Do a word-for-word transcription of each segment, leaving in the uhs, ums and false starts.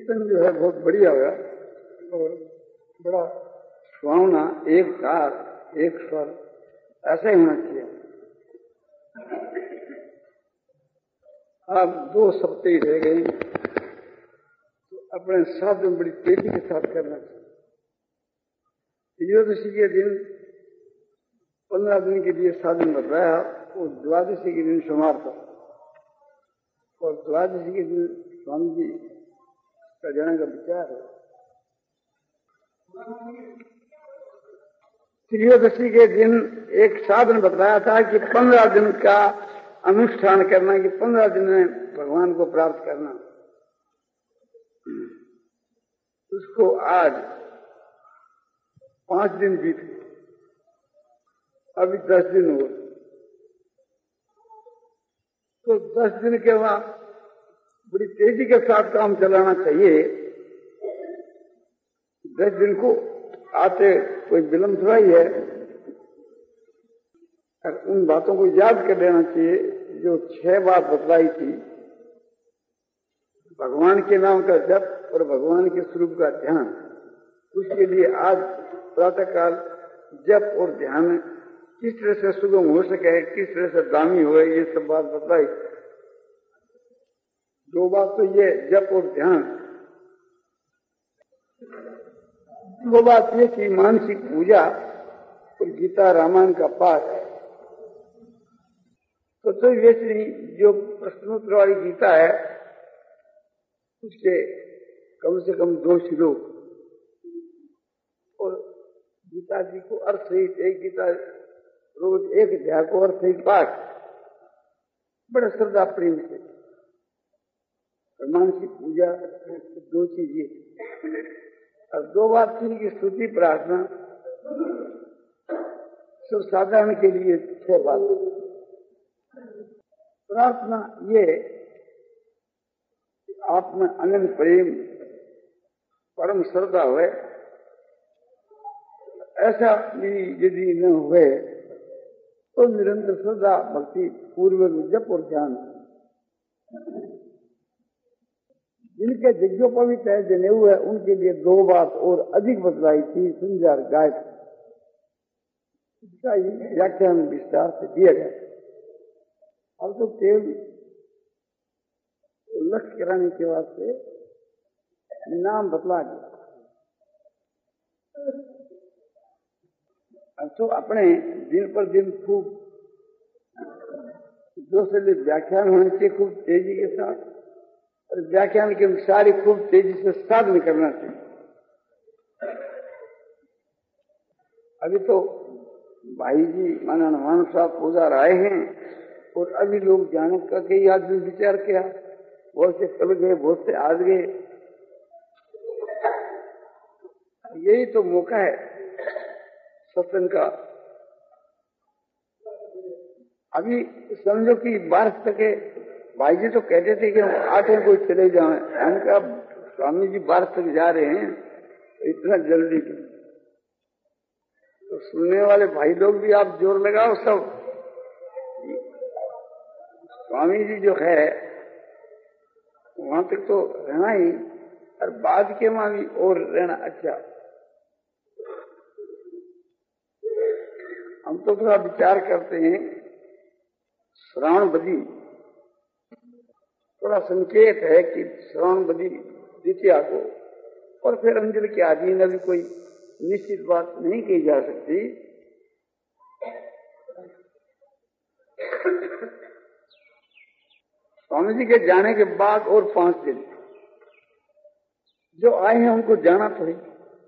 कीर्तन जो है बहुत बढ़िया होगा और बड़ा सुहावना, एक तार एक स्वर, ऐसा ही होना चाहिए। अब दो सप्ताह ही रह गए तो अपने साधन बड़ी तेजी के साथ करना चाहिए। त्रयोदशी के दिन पंद्रह दिन के लिए साधन बताया, वो द्वादशी के दिन समाप्त, और द्वादशी के दिन स्वामी जी का जाने का विचार है। त्रयोदशी के दिन एक साधन बताया था कि पंद्रह दिन का अनुष्ठान करना, कि पंद्रह दिन में भगवान को प्राप्त करना। उसको आज पांच दिन बीत गए, अभी दस दिन हो, तो दस दिन के बाद बड़ी तेजी के साथ काम चलाना चाहिए। दस दिन को आते कोई विलंब थोड़ा ही है, और उन बातों को याद कर लेना चाहिए जो छह बात बतलाई थी। भगवान के नाम का जप और भगवान के स्वरूप का ध्यान, उसके लिए आज प्रातः काल जप और ध्यान किस तरह से सुगम हो सके, किस तरह से दामी हो, ये सब बात बतलाई। दो बात तो ये जप और ध्यान, दो बात ये कि मानसिक पूजा और गीता रामायण का पाठ। तो तो वैसे जो प्रश्नोत्तर वाली गीता है उसके कम से कम दो श्लोक, और गीता जी को अर्थ सहित एक गीता रोज एक अध्याय को अर्थ सहित पाठ, बड़े श्रद्धा प्रेम से। मानसिक पूजा दो चीजें, और दो बात थी कि स्तुति प्रार्थना, सब साधारण के लिए छह बात। प्रार्थना ये आप में अनंत प्रेम परम श्रद्धा हुए, ऐसा भी यदि न हुए तो निरंतर श्रद्धा भक्ति पूर्वक जप और ध्यान। जिनके यज्ञोपवीत है, जनेऊ है, उनके लिए दो बात और अधिक बतलाई थी, सुंदर गायत्री। इसका व्याख्यान विस्तार से दिया गया। अब तो केवल लक्ष्य कराने के वास्ते नाम बतला दिया। अब तो अपने दिन पर दिन खूब दो से व्याख्यान होने चाहिए, खूब तेजी के साथ, और व्याख्यान के अनुसार ही खूब तेजी से साधन करना चाहिए। अभी तो भाई जी माना हनुमान साहब पूजा आए हैं, और अभी लोग जाने का कई आदमी विचार किया, बहुत से कल गए, बहुत से आज गए। यही तो मौका है सत्संग का। अभी समझो कि बारह तक भाई जी तो कहते थे कि हम आठवें कोई चले जाएं, हम कहा स्वामी जी बारह तक जा रहे हैं, तो इतना जल्दी तो सुनने वाले भाई लोग भी आप जोर लगाओ सब। स्वामी जी जो है वहां तक तो रहना ही, और बाद के वहां भी और रहना अच्छा। हम तो थोड़ा विचार करते हैं, श्रावण बदी थोड़ा संकेत है कि श्रावण बदी द्वितीया को, और फिर अंजल के आदि में भी कोई निश्चित बात नहीं कही जा सकती। स्वामी जी के जाने के बाद और पांच दिन जो आए हैं उनको जाना तो ही।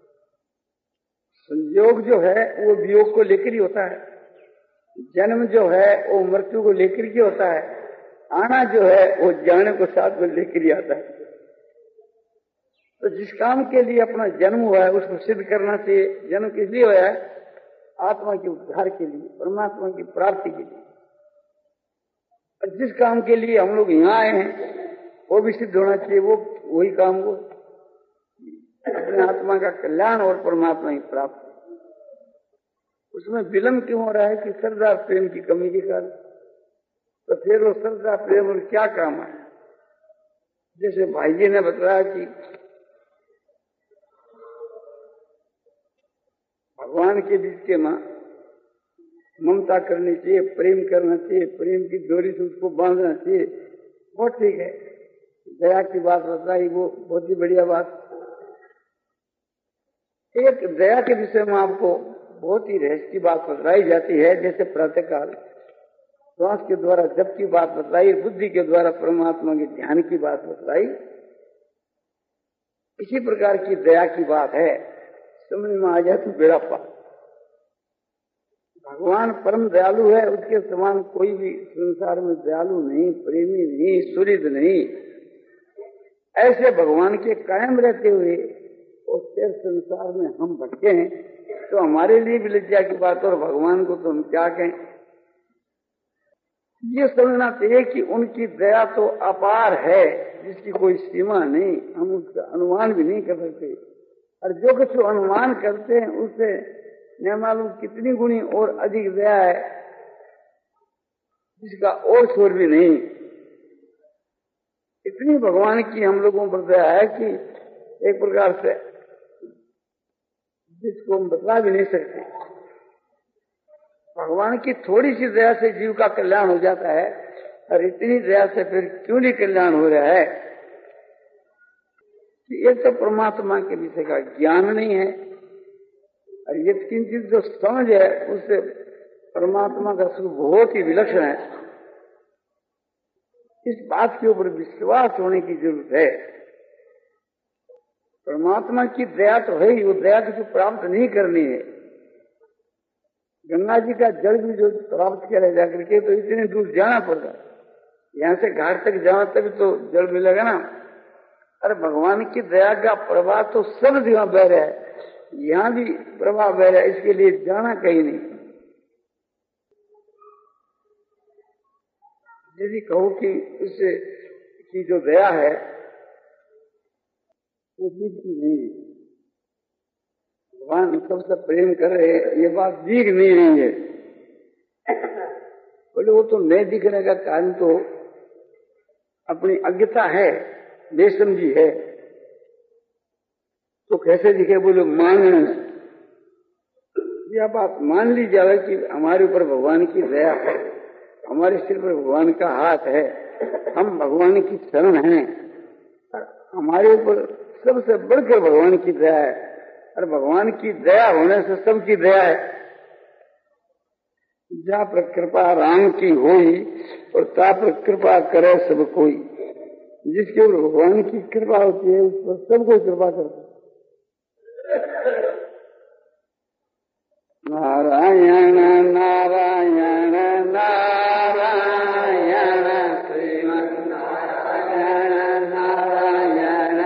संयोग जो है वो वियोग को लेकर ही होता है, जन्म जो है वो मृत्यु को लेकर ही होता है, आना जो है वो जाने को साथ में लेकर ही आता है। तो जिस काम के लिए अपना जन्म हुआ है उसको सिद्ध करना चाहिए। जन्म किस लिए हुआ है? आत्मा के उद्धार के लिए, परमात्मा की प्राप्ति के लिए। और जिस काम के लिए हम लोग यहाँ आए हैं वो भी सिद्ध होना चाहिए। वो वही काम को अपने आत्मा का कल्याण और परमात्मा की प्राप्ति। उसमें विलंब क्यों हो रहा है कि श्रद्धा प्रेम की कमी के कारण। तो फिर वो श्रद्धा प्रेम और क्या काम है? जैसे भाई जी ने बताया कि भगवान के बीच के माँ ममता करनी चाहिए, प्रेम करना चाहिए, प्रेम की डोरी से उसको बांधना चाहिए, बहुत ठीक है। दया की बात बताई, वो बहुत ही बढ़िया बात। एक दया के विषय में आपको बहुत ही रहस्य की बात बताई जाती है, जैसे प्रातःकाल श्वास के द्वारा जप की बात बताई, बुद्धि के द्वारा परमात्मा के ध्यान की बात बताई। इसी प्रकार की दया की बात है, समझ में आ जाए तो बेड़ा पार। भगवान परम दयालु है, उसके समान कोई भी संसार में दयालु नहीं, प्रेमी नहीं, सुहृद नहीं। ऐसे भगवान के कायम रहते हुए और फिर संसार में हम भटके हैं तो हमारे लिए भी लज्जा की बात, और भगवान को तो हम क्या कहें। ये समझना चाहिए कि उनकी दया तो अपार है, जिसकी कोई सीमा नहीं, हम उसका अनुमान भी नहीं कर सकते। और जो कुछ अनुमान करते हैं उससे न मालूम कितनी गुनी और अधिक दया है, जिसका और छोर भी नहीं। इतनी भगवान की हम लोगों पर दया है कि एक प्रकार से जिसको हम बता भी नहीं सकते। भगवान की थोड़ी सी दया से जीव का कल्याण हो जाता है, और इतनी दया से फिर क्यों नहीं कल्याण हो रहा है कि ये तो परमात्मा के विषय का ज्ञान नहीं है। और ये किंचित जो समझ है उससे परमात्मा का स्वरूप बहुत ही विलक्षण है। इस बात के ऊपर विश्वास होने की जरूरत है। परमात्मा की दया तो है ही, वो दया की तो प्राप्त नहीं करनी है। गंगा जी का जल भी जो प्राप्त किया जाकर के तो इतने दूर जाना पड़ता है, यहाँ से घाट तक जाना तभी तो जल मिलेगा ना। अरे भगवान की दया का प्रवाह तो सब जगह बह रहा है, यहाँ भी प्रवाह बह रहा है, इसके लिए जाना कहीं नहीं। यदि कहो कि उससे की जो दया है वो दिखती नहीं, भगवान सबसे प्रेम कर रहे हैं, ये बात दिख नहीं रही है। बोले वो तो नहीं दिखने का कारण तो अपनी अज्ञता है, बेसमझी है। तो कैसे दिखे? बोले मानने से। यह बात मान ली जाए कि हमारे ऊपर भगवान की दया है, हमारे सिर पर भगवान का हाथ है, हम भगवान की शरण हैं, हमारे ऊपर सबसे बढ़कर भगवान की दया है। और भगवान की दया होने से सबकी दया है। जा पर कृपा राम की होई और ता पर कृपा करे सब कोई। जिसके ऊपर भगवान की कृपा होती है उस पर सब कोई कृपा करता है। नारायण नारायण नारायण श्रीमन नारायण नारायण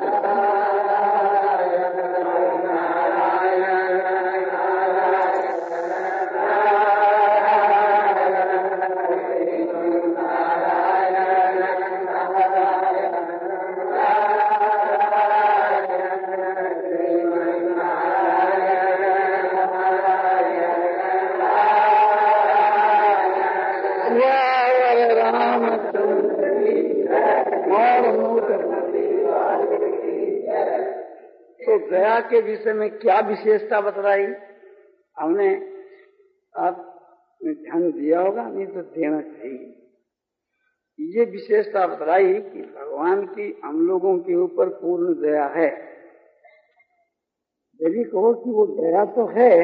तो दया के विषय में क्या विशेषता बतलाई हमने? आपने ध्यान दिया होगा, नहीं तो देना चाहिए। ये विशेषता बतलाई कि भगवान की हम लोगों के ऊपर पूर्ण दया है। यदि कहो कि वो दया तो है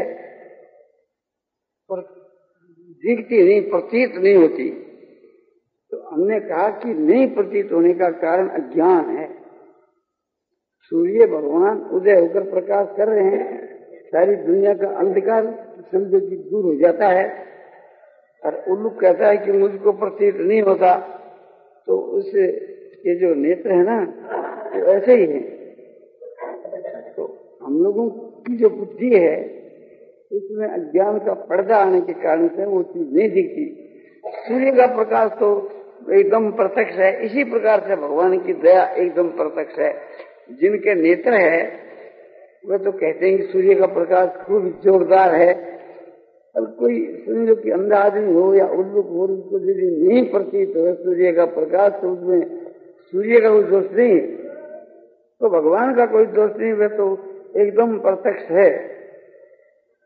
पर दिखती नहीं, प्रतीत नहीं होती, तो हमने कहा कि नहीं प्रतीत होने का कारण अज्ञान है। सूर्य भगवान उदय होकर प्रकाश कर रहे हैं, सारी दुनिया का अंधकार समझो कि दूर हो जाता है, और उल्लू कहता है कि मुझको प्रतीत नहीं होता, तो उससे ये जो नेत्र है ना वो ऐसे ही है। तो हम लोगों की जो बुद्धि है इसमें अज्ञान का पर्दा आने के कारण से वो चीज नहीं दिखती। सूर्य का प्रकाश तो एकदम प्रत्यक्ष है, इसी प्रकार से भगवान की दया एकदम प्रत्यक्ष है। जिनके नेत्र है वे तो कहते हैं कि सूर्य का प्रकाश खूब जोरदार है, और कोई समझो कि अंधा आदमी हो या उल्लू हो, उसको यदि नहीं प्रतीत हो सूर्य का प्रकाश, तो उसमें सूर्य का कोई दोष नहीं, तो भगवान का कोई दोष नहीं, वे तो एकदम प्रत्यक्ष है।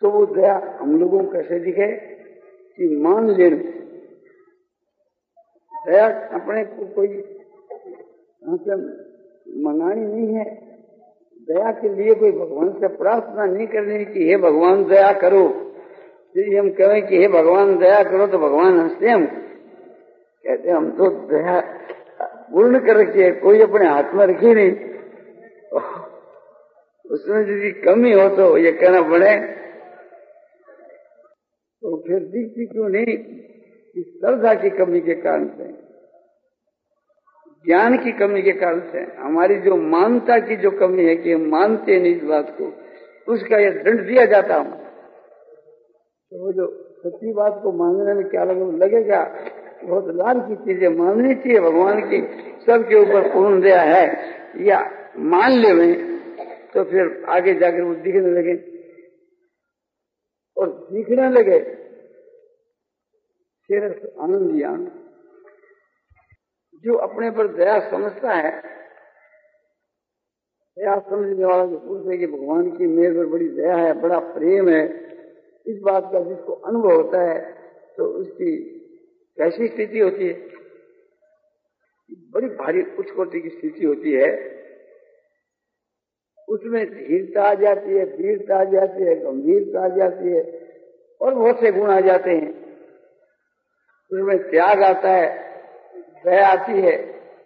तो वो दया हम लोगों को कैसे दिखे कि मान लेना। दया अपने को कोई मतलब मंगानी नहीं है। दया के लिए कोई भगवान से प्रार्थना नहीं करनी कि हे भगवान दया करो। यदि हम कहें कि हे भगवान दया करो तो भगवान हंसते हम कहते हम तो दया पूर्ण कर रखी है, कोई अपने हाथ में रखी नहीं। उसमें यदि कमी हो तो ये कहना पड़े तो फिर दिखती क्यों नहीं कि श्रद्धा की कमी के कारण से, ज्ञान की कमी के कारण से, हमारी जो मानता की जो कमी है कि हम मानते नहीं इस बात को, उसका ये दंड दिया जाता हूं। तो वो जो सच्ची बात को मानने में क्या लगेगा, बहुत लाभ की चीजें माननी चाहिए भगवान की, सबके ऊपर पूर्ण दया है, या मान ले में तो फिर आगे जाकर वो दिखने लगे और सीखने लगे, फिर आनंद ही आनंद। जो अपने पर दया समझता है, दया समझने वाला जो पूछते कि भगवान की मेरे पर बड़ी दया है, बड़ा प्रेम है, इस बात का जिसको अनुभव होता है तो उसकी कैसी स्थिति होती है, बड़ी भारी उच्च कोटि की स्थिति होती है। उसमें धीरता आ जाती है, वीरता आ जाती है, गंभीरता आ जाती है और बहुत से गुण आ जाते हैं। उसमें त्याग आता है, दया आती है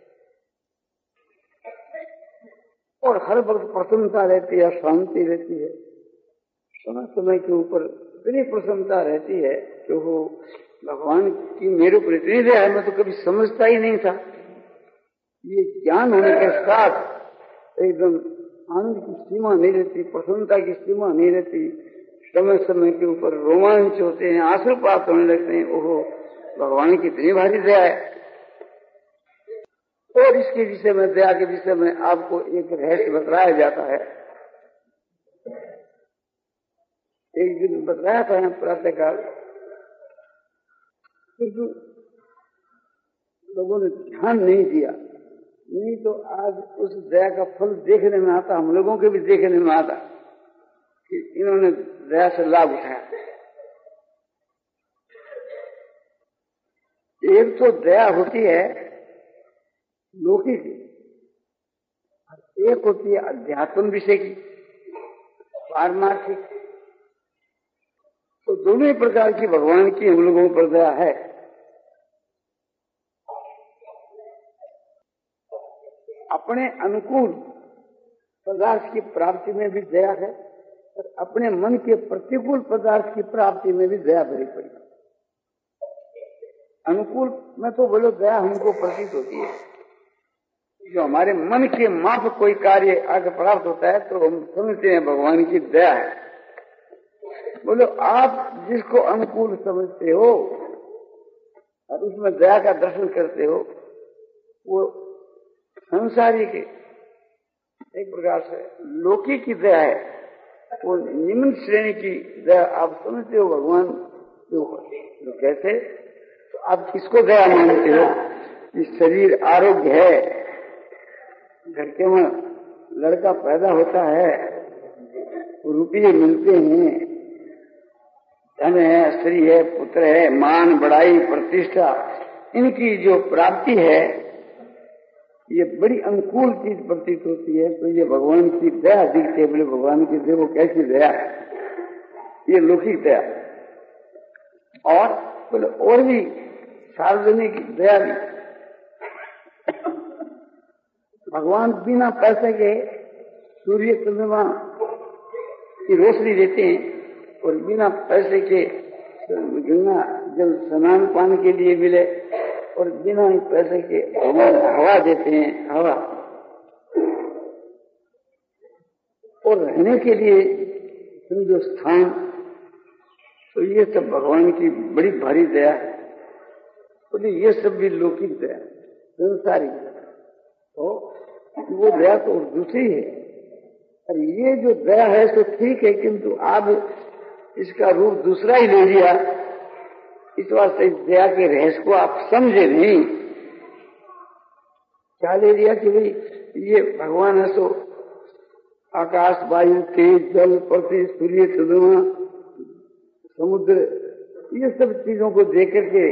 और हर वक्त प्रसन्नता रहती है, शांति रहती है। समय समय के ऊपर इतनी प्रसन्नता रहती है कि वो भगवान की मेरे ऊपर इतनी दया है, मैं तो कभी समझता ही नहीं था। ये ज्ञान होने के साथ एकदम आनंद की सीमा नहीं रहती, प्रसन्नता की सीमा नहीं रहती। समय समय के ऊपर रोमांच होते हैं, आंसुपात होने लगते हैं। ओहो, भगवान की इतनी भारी दया है। और इसके विषय में, दया के विषय में आपको एक रहस्य बताया जाता है। एक दिन बताया था प्रातःकाल, किंतु लोगों ने ध्यान नहीं दिया, नहीं तो आज उस दया का फल देखने में आता, हम लोगों के भी देखने में आता कि इन्होंने दया से लाभ उठाया। एक तो दया होती है लौकिक, एक होती है अध्यात्म विषय की, पारमार्थिक। तो दोनों ही प्रकार की भगवान की हम लोगों पर दया है। अपने अनुकूल पदार्थ की प्राप्ति में भी दया है और अपने मन के प्रतिकूल पदार्थ की प्राप्ति में भी दया भरी पड़ी। अनुकूल में तो बोलो दया हमको प्रतीत होती है, जो हमारे मन के माप कोई कार्य आगे प्राप्त होता है तो हम समझते हैं भगवान की दया है। बोलो आप जिसको अनुकूल समझते हो और उसमें दया का दर्शन करते हो, वो संसारी के एक प्रकार से लोकी की दया है, वो निम्न श्रेणी की दया आप समझते हो भगवान जो, जो कैसे तो आप किसको दया मानते हो कि शरीर आरोग्य है, घर के में लड़का पैदा होता है, रुपये मिलते हैं, धन है, स्त्री है, पुत्र है, मान बढ़ाई प्रतिष्ठा, इनकी जो प्राप्ति है ये बड़ी अनुकूल चीज प्रतीत होती है। तो ये भगवान की दया दिखती है। बोले भगवान की देखो कैसी दया है, ये लौकिक दया। और बोले और भी सार्वजनिक दया भी, भगवान बिना पैसे के सूर्य चंद्रमा की रोशनी देते हैं और बिना पैसे के गंगा जल स्नान पानी के लिए मिले और बिना ही पैसे के हवा देते हैं, हवा और रहने के लिए समझो स्थान। तो ये सब भगवान की बड़ी भारी दया है। तो ये सब भी लौकिक दया, संसारी। तो वो दया तो दूसरी है। और ये जो दया है तो ठीक है, किंतु आप इसका रूप दूसरा ही ले लिया। इस वास्ते दया के रहस्य को आप समझे नहीं। क्या ले लिया कि भाई ये भगवान है तो आकाश, वायु, तेज, जल, पृथ्वी, सूर्य, चंद्रमा समुद्र, ये सब चीजों को देख करके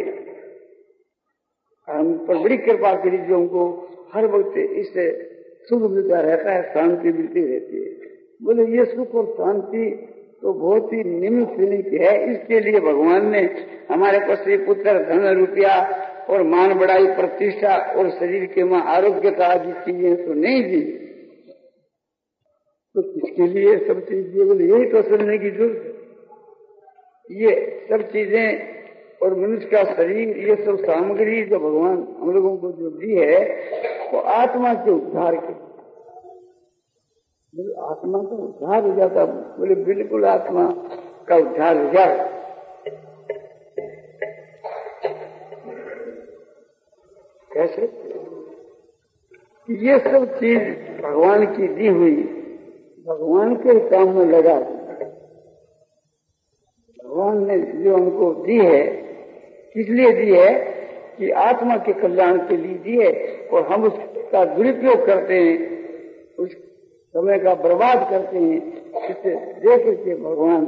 हम पर बड़ी कृपा करी, जो हमको हर वक्त इससे सुख मिलता रहता है, शांति मिलती रहती है। बोले ये सुख और शांति तो बहुत ही निम्न श्रेणी की है, इसके लिए भगवान ने हमारे पास पुत्र, धन, रुपया और मान बढ़ाई, प्रतिष्ठा और शरीर के मां आरोग्यता आदि चीजें तो नहीं दी, तो किसके लिए सब चीज दिए? बोले यही तो समझने की जरूरत है। ये सब चीजें और मनुष्य का शरीर, ये सब सामग्री जो भगवान हम लोगों को जो दी है, वो आत्मा के उद्धार के। बोले आत्मा का उद्धार हो जाता? बोले बिल्कुल आत्मा का उद्धार हो जाए। कैसे? ये सब चीज भगवान की दी हुई, भगवान के काम में लगा। भगवान ने जो हमको दी है, किस लिए दी है? कि आत्मा के कल्याण के लिए दी है, और हम उसका दुरुपयोग करते हैं, उस समय का बर्बाद करते हैं। इसे देख के भगवान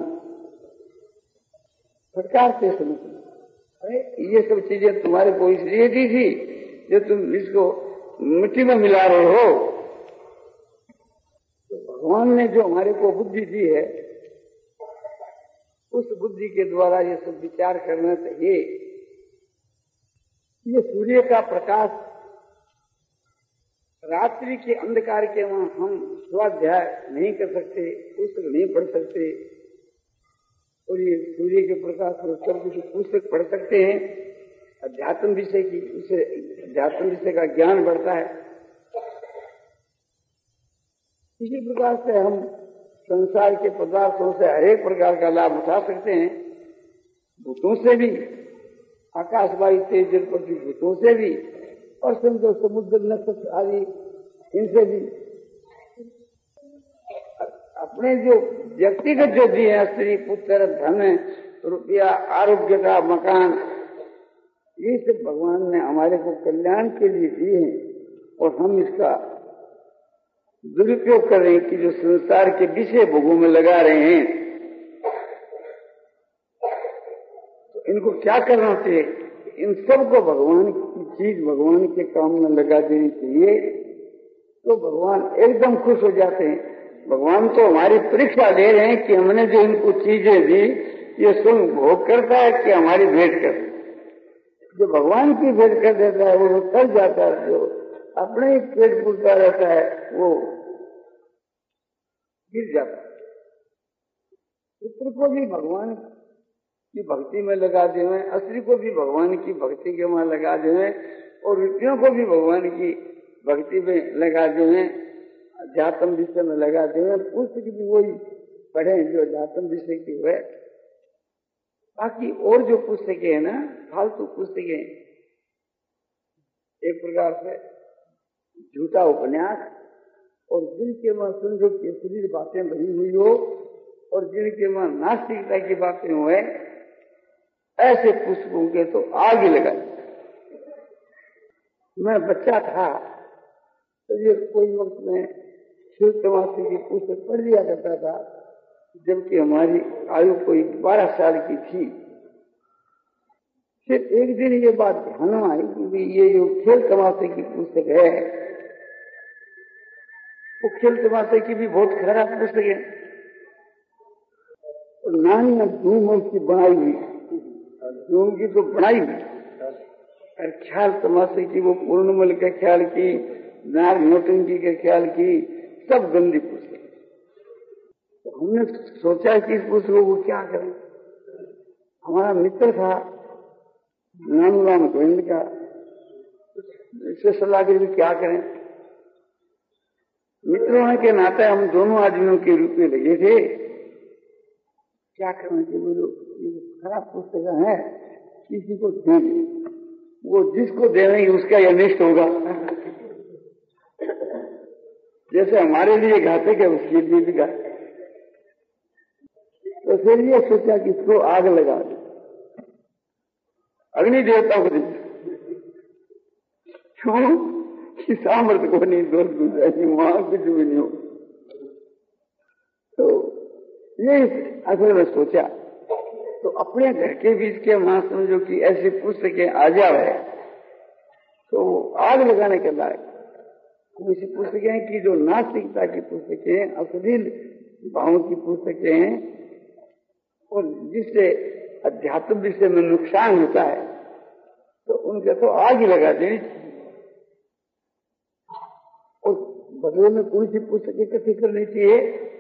फटकार से समझते, ये सब चीजें तुम्हारे को इसलिए दी थी जो तुम इसको मिट्टी में मिला रहे हो। तो भगवान ने जो हमारे को बुद्धि दी है, उस बुद्धि के द्वारा ये सब विचार करना चाहिए। ये सूर्य का प्रकाश, रात्रि के अंधकार के वहां हम स्वाध्याय नहीं कर सकते, पुस्तक नहीं पढ़ सकते, और ये सूर्य के प्रकाश में सब कुछ पुस्तक पढ़ सकते हैं अध्यात्म विषय की, उससे अध्यात्म विषय का ज्ञान बढ़ता है। इसी प्रकार से हम संसार के पदार्थों से हरेक प्रकार का लाभ उठा सकते हैं, भूतों से भी, आकाश वायु तेज जल पृथ्वी भूतों से भी, और समझो समुद्र नक्षत्र आदि इनसे भी। अपने जो व्यक्तिगत जो दिए हैं, स्त्री, पुत्र, धन, रुपया, आरोग्य का मकान, ये सब भगवान ने हमारे को कल्याण के लिए दिए हैं, और हम इसका दुरुपयोग कर रहे हैं कि जो संसार के विषय भोगों में लगा रहे हैं। तो इनको क्या करना चाहिए? इन सबको भगवान की चीज भगवान के काम में लगा देनी चाहिए, तो भगवान एकदम खुश हो जाते हैं। भगवान तो हमारी परीक्षा ले रहे हैं कि हमने जो इनको चीजें दी, ये सुन भोग करता है कि हमारी भेंट कर। जो भगवान की भेंट कर देता है वो कर जाता है, जो अपने ही पेट पूछता रहता है वो गिर जाता है। पुत्र को भी भगवान की भक्ति में लगा दें, स्त्री को भी भगवान की भक्ति के वहां लगा दें, और रुपयों को भी भगवान की भक्ति में लगा दें, अध्यात्म विषय में लगा दें। पुस्तक भी वही पढ़े जो अध्यात्म विषय की हुए। बाकी और जो पुस्तकें है ना, फालतू पुस्तकें, एक प्रकार से झूठा उपन्यास, और जिनके वहां सुंदर की शरीर बातें भरी हुई हो, और जिनके वहां नास्तिकता की बातें हुए, ऐसे पुस्तकों के तो आग ही लगा। मैं बच्चा था तो ये कोई वक्त में शिव तमाशे की पुस्तक पढ़ लिया करता था, जबकि हमारी आयु कोई बारह साल की थी। फिर एक दिन ये बात ध्यान में आई कि ये जो खेल तमाशे की पुस्तक है, वो खेल तमाशे की भी बहुत खराब पुस्तक है, और नानी धूम की बनाई हुई, धूम की तो बनाई हुई, और ख्याल तमाशे की वो पूर्णमल के ख्याल की, नार नौटंकी के ख्याल की, सब गंदी पुस्तक। तो हमने सोचा कि इस पुस्तकों को क्या करें। हमारा मित्र था नानूराम गोविंद का, इससे सलाह के लिए क्या करें। मित्र होने के नाते हम दोनों आदमियों के रूप में लगे थे, क्या करें कि बोलो ये खराब पुस्तक है, किसी को दे, वो जिसको देंगे उसका यह अनिष्ट होगा। जैसे हमारे लिए घातक है उसके लिए भी घातक। तो फिर ये सोचा कि इसको आग लगा दे, अग्नि देवता को दे, क्यों कि सामर्थ्य को नहीं, दोष गुजारी वहां कुछ भी नहीं हो। तो ये असल में सोचा, तो अपने घर के बीच के वहां समझो कि ऐसी पुस्तकें आ जाए तो आग लगाने के लायक कुछ पुस्तकें की जो नास्तिकता की पुस्तकें, अश्लील भावों की पुस्तकें हैं और जिससे अध्यात्म विषय में नुकसान होता है तो उनके तो आग ही लगा देनी चाहिए। और बदले में कौन सी पुस्तक इकट्ठी करनी चाहिए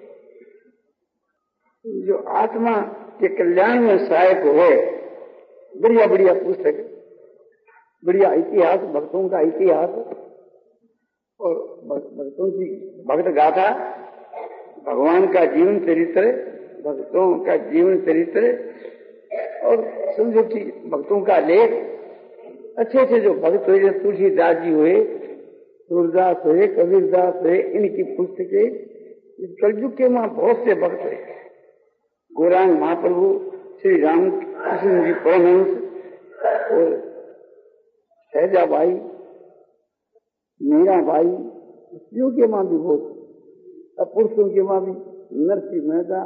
जो आत्मा के कल्याण में सहायक हो। बढ़िया बढ़िया पुस्तक, बढ़िया इतिहास, भक्तों का इतिहास और भक्तों की भक्त गाथा, भगवान का जीवन चरित्र, भक्तों का जीवन चरित्र और समझो कि भक्तों का लेख, अच्छे अच्छे जो भक्त हुए, तुलसीदास जी हुए, सूरदास हुए, कबीरदास हुए, इनकी पुस्तकें, इस कलयुग के वहां बहुत से भक्त हुए। गौरांग महाप्रभु, श्री राम कृष्ण जी परमहंस और सहजाबाई, मीराबाई, स्त्रियों के मां भी बहुत, अब पुरुषों के मां भी नरसिंह मेहता,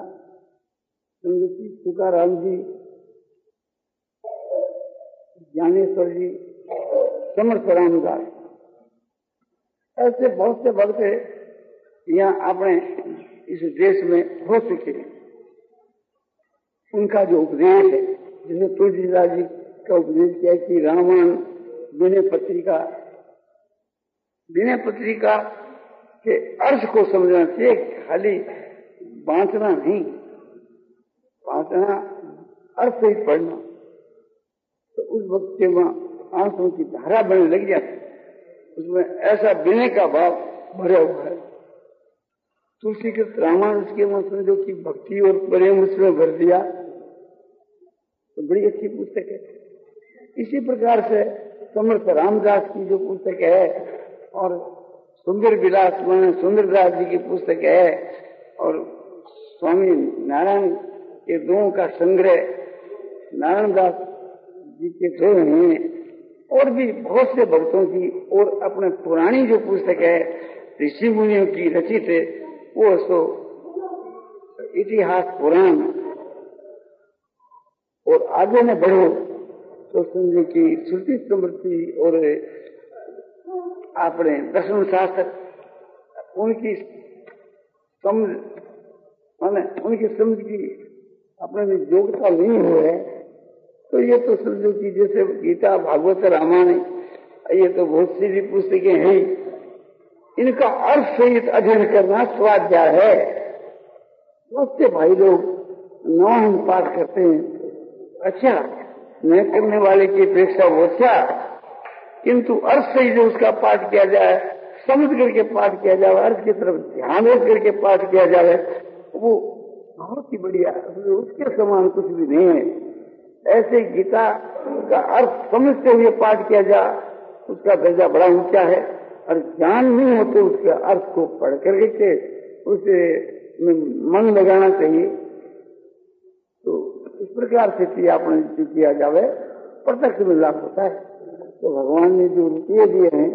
तुकाराम जी, ज्ञानेश्वर जी, समर्थ रामदास, ऐसे बहुत से भक्त यहाँ अपने इस देश में हो चुके हैं। उनका जो उपदेश है, जिसने तुलसीदास जी का उपदेश किया कि रामायण विनय पत्रिका, विनय पत्रिका के अर्थ को समझना चाहिए, खाली बांटना नहीं, बांटना अर्थ ही पढ़ना। तो उस वक्त के वहां आंसुओं की धारा बनने लग जाती, उसमें ऐसा विनय का भाव भरा हुआ है। तुलसी के रामायण उसके वहां समझो कि भक्ति और प्रेम उसमें भर दिया, तो बड़ी अच्छी पुस्तक है। इसी प्रकार से समर्थ रामदास की जो पुस्तक है और सुंदर विलास सुंदरदास जी की पुस्तक है और स्वामी नारायण के दो का संग्रह नारायण दास जी के दो हैं और भी बहुत से भक्तों की, और अपने पुरानी जो पुस्तक है ऋषि मुनियों की रचित है वो सो इतिहास पुराण। और आगे में बढ़ो तो समझो कि श्रुति स्मृति और अपने दर्शन शास्त्र उनकी समझ माने उनकी समझ की अपने में योग्यता नहीं हो है तो ये तो समझो कि जैसे गीता, भागवत, रामायण, ये तो बहुत सी पुस्तकें हैं, इनका अर्थ सहित अध्ययन करना स्वाध्याय है। बहुत से भाई लोग नौ पाठ करते हैं, अच्छा न करने वाले की अपेक्षा वो अच्छा, किंतु अर्थ से ही जो उसका पाठ किया जाए, समझ करके पाठ किया जाए, अर्थ की तरफ ध्यान रख करके पाठ किया जाए, वो बहुत ही बढ़िया, उसके समान कुछ भी नहीं है। ऐसे गीता का अर्थ समझते हुए पाठ किया जाए, उसका दर्जा बड़ा ऊंचा है। और ज्ञान नहीं हो तो उसके अर्थ को पढ़ करके उसे मन लगाना चाहिए। तो इस प्रकार से किया आपने किया जावे, प्रत्यक्ष में लाभ होता है। तो भगवान ने जो रुपये दिए हैं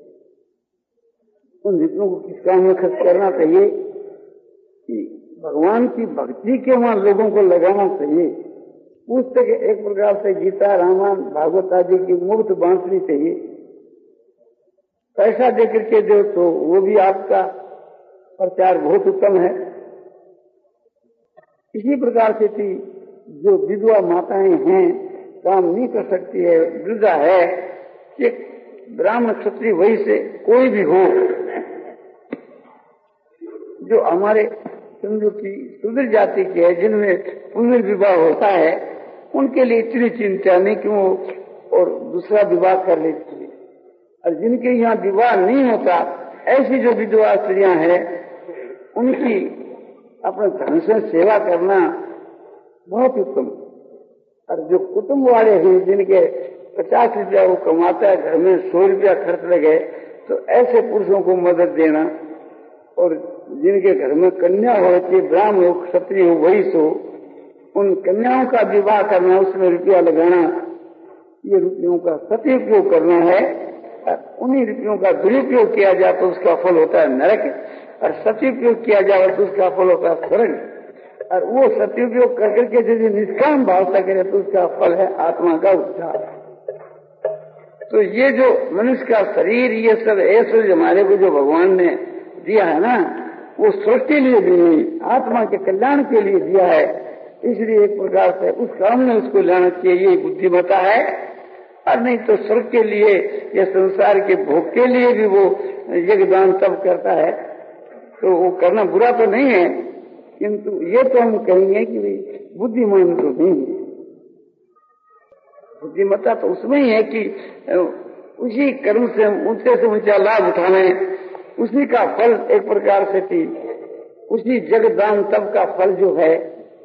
उन रुपयों को किस काम में खर्च करना चाहिए कि भगवान की भक्ति के वहां लोगों को लगाना चाहिए। पुस्तक एक प्रकार से गीता, रामायण, भागवत आदि की मुफ्त बांटनी चाहिए। पैसा देकर के दो तो वो भी आपका प्रचार बहुत उत्तम है। इसी प्रकार से थी जो विधवा माताएं हैं, काम नहीं कर सकती है, वृद्धा है, कि ब्राह्मण क्षत्रिय वही से कोई भी हो जो हमारे समझो की शूद्र जाति के है, जिनमें पुनर्विवाह होता है, उनके लिए इतनी चिंता नहीं कि वो और दूसरा विवाह कर लेती है। और जिनके यहाँ विवाह नहीं होता, ऐसी जो विधवा स्त्रियां हैं, उनकी अपने धन से सेवा करना बहुत उत्तम। और जो कुटुंब वाले हैं, जिनके पचास रुपया वो कमाता है, घर में सौ रुपया खर्च लगे, तो ऐसे पुरुषों को मदद देना। और जिनके घर में कन्या होती, ब्राह्मण हो, क्षत्रिय हो, वही सो, उन कन्याओं का विवाह करना, उसमें रुपया लगाना, ये रुपयों का सदुपयोग करना है। उन्हीं रुपयों का दुरुपयोग किया जाए तो उसका फल होता है नरक, और सदुपयोग किया जाए तो उसका फल होता है स्वर्ग। और वो सत्युपयोग कर करके यदि निष्काम भाव से करे तो उसका फल है आत्मा का उद्धार। तो ये जो मनुष्य का शरीर, ये सब ऐश्वर्य हमारे को जो भगवान ने दिया है ना, वो स्वर्ग के लिए भी नहीं, आत्मा के कल्याण के लिए दिया है। इसलिए एक प्रकार से उस काम में उसको लाना चाहिए, ये बुद्धिमता है। और नहीं तो स्वर्ग के लिए या संसार के भोग के लिए भी वो यज्ञदान तब करता है, तो वो करना बुरा तो नहीं है, किंतु ये तो हम कहेंगे कि बुद्धिमान तो नहीं है। बुद्धिमत्ता तो उसमें ही है कि उसी कर्म से ऊंचे से ऊंचा लाभ उठाने, उसी का फल एक प्रकार से थी, उसी जगदान तप का फल जो है,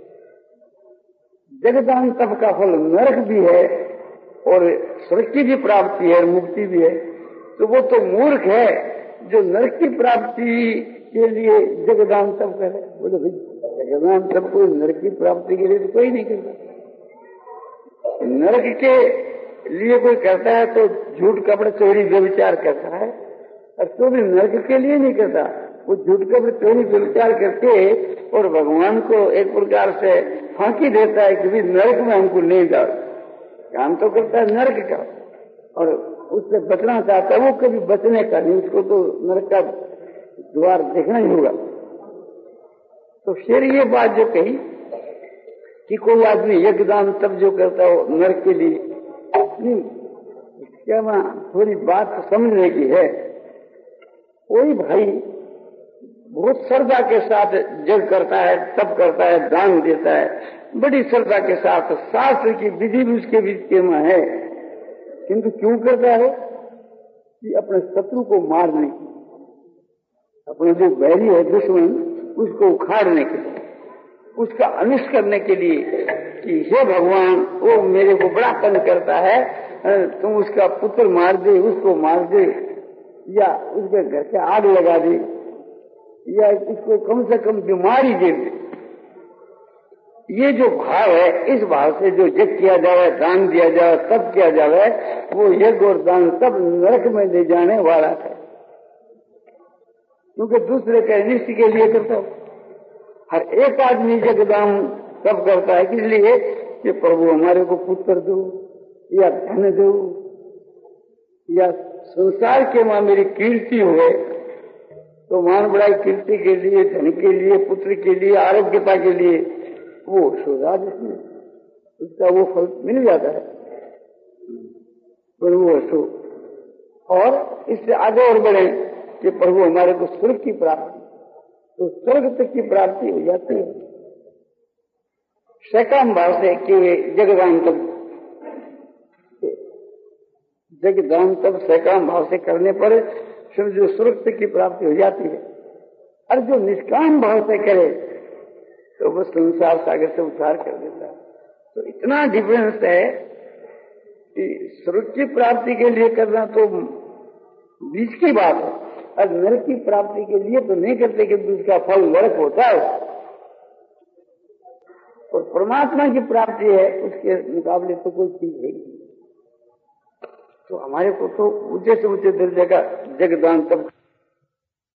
जगदान तप का फल नरक भी है और स्वर्ग की भी प्राप्ति है, मुक्ति भी है। तो वो तो मूर्ख है जो नरक की प्राप्ति के लिए जगदान तप करे। बोले भाई जगदान तप को नरक की प्राप्ति के लिए तो कोई नहीं करता। नरक के लिए कोई करता है तो झूठ कपड़े चोरी व्यभिचार करता है, और तो भी नरक के लिए नहीं करता। वो झूठ कपड़े चोरी व्यभिचार करके और भगवान को एक प्रकार से फांकी देता है कि भी नरक में हमको नहीं जाओ। काम तो करता है नरक का और उससे बचना चाहता है, वो कभी बचने का नहीं, उसको तो नरक का द्वार देखना ही होगा। तो फिर ये बात जो कही कि कोई आदमी यज्ञदान तब जो करता हो नरक के लिए, नहीं, क्या वहां थोड़ी बात समझने की है। कोई भाई बहुत श्रद्धा के साथ जग करता है, तब करता है, दान देता है, बड़ी श्रद्धा के साथ, शास्त्र की विधि भी उसके बीच में है, किंतु क्यों करता है कि अपने शत्रु को मारने की, अपने जो बैरी है दुश्मन उसको उखाड़ने के लिए, उसका अनिष्ट करने के लिए कि हे भगवान वो मेरे को बड़ा तंग करता है, तुम उसका पुत्र मार दे, उसको मार दे, या उसके घर के आग लगा दे, या इसको कम से कम बीमारी दे दे। ये जो भाव है, इस भाव से जो यज्ञ किया जाए, दान दिया जाए, तब किया जाए, वो यज्ञ और दान सब नरक में ले जाने वाला है। क्योंकि दूसरे के अनिष्ट के लिए करता है। हर एक आदमी यज्ञ दान तब करता है किस लिए कि प्रभु हमारे को पुत्र दो, या धन दो, या संसार के मां मेरी कीर्ति हुए, तो मान बड़ाई कीर्ति के लिए, धन के लिए, पुत्र के लिए, आरोग्यता के लिए वो शोधाज इसमें उसका वो फल मिल जाता है। प्रभु असो और इससे आगे और बढ़े कि प्रभु हमारे को स्वर्ग की प्राप्ति, तो स्वर्ग तक की प्राप्ति हो जाती है सकाम भाव से कि जगदान तब जगदान तब सकाम भाव से करने पर फिर जो स्वर्ग तक की प्राप्ति हो जाती है। और जो निष्काम भाव से करे तो वो संसार सागर से उद्धार कर देता है। तो इतना डिफरेंस है कि स्वर्ग की प्राप्ति के लिए करना तो बीच की बात है, और नरक की प्राप्ति के लिए तो नहीं करते कि उसका फल नरक होता है। और परमात्मा की प्राप्ति है, उसके मुकाबले तो कोई चीज है नहीं। तो हमारे को तो ऊंचे से ऊंचे दर्जे का जगदान तब